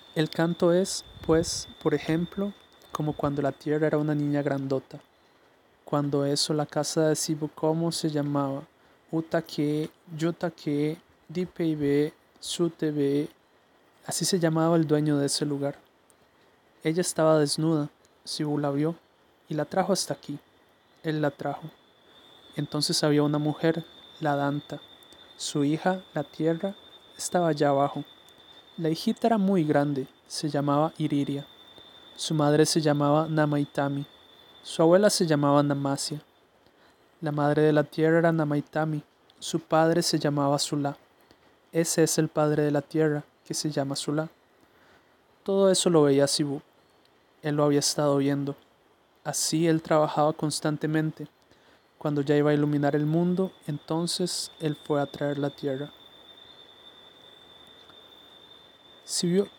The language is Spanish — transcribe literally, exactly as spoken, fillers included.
El canto es, pues, por ejemplo, como cuando la tierra era una niña grandota. Cuando eso la casa de Sibu como se llamaba Utake, Yutake, Dipeibe, Sutebe, así se llamaba el dueño de ese lugar. Ella estaba desnuda, Sibu la vio y la trajo hasta aquí. Él la trajo. Entonces había una mujer, la Danta. Su hija, la tierra, estaba allá abajo. La hijita era muy grande, se llamaba Iriria. Su madre se llamaba Namaitami. Su abuela se llamaba Namasia. La madre de la tierra era Namaitami. Su padre se llamaba Sula. Ese es el padre de la tierra, que se llama Sula. Todo eso lo veía Sibu. Él lo había estado viendo. Así él trabajaba constantemente. Cuando ya iba a iluminar el mundo, entonces él fue a traer la tierra. Sibu,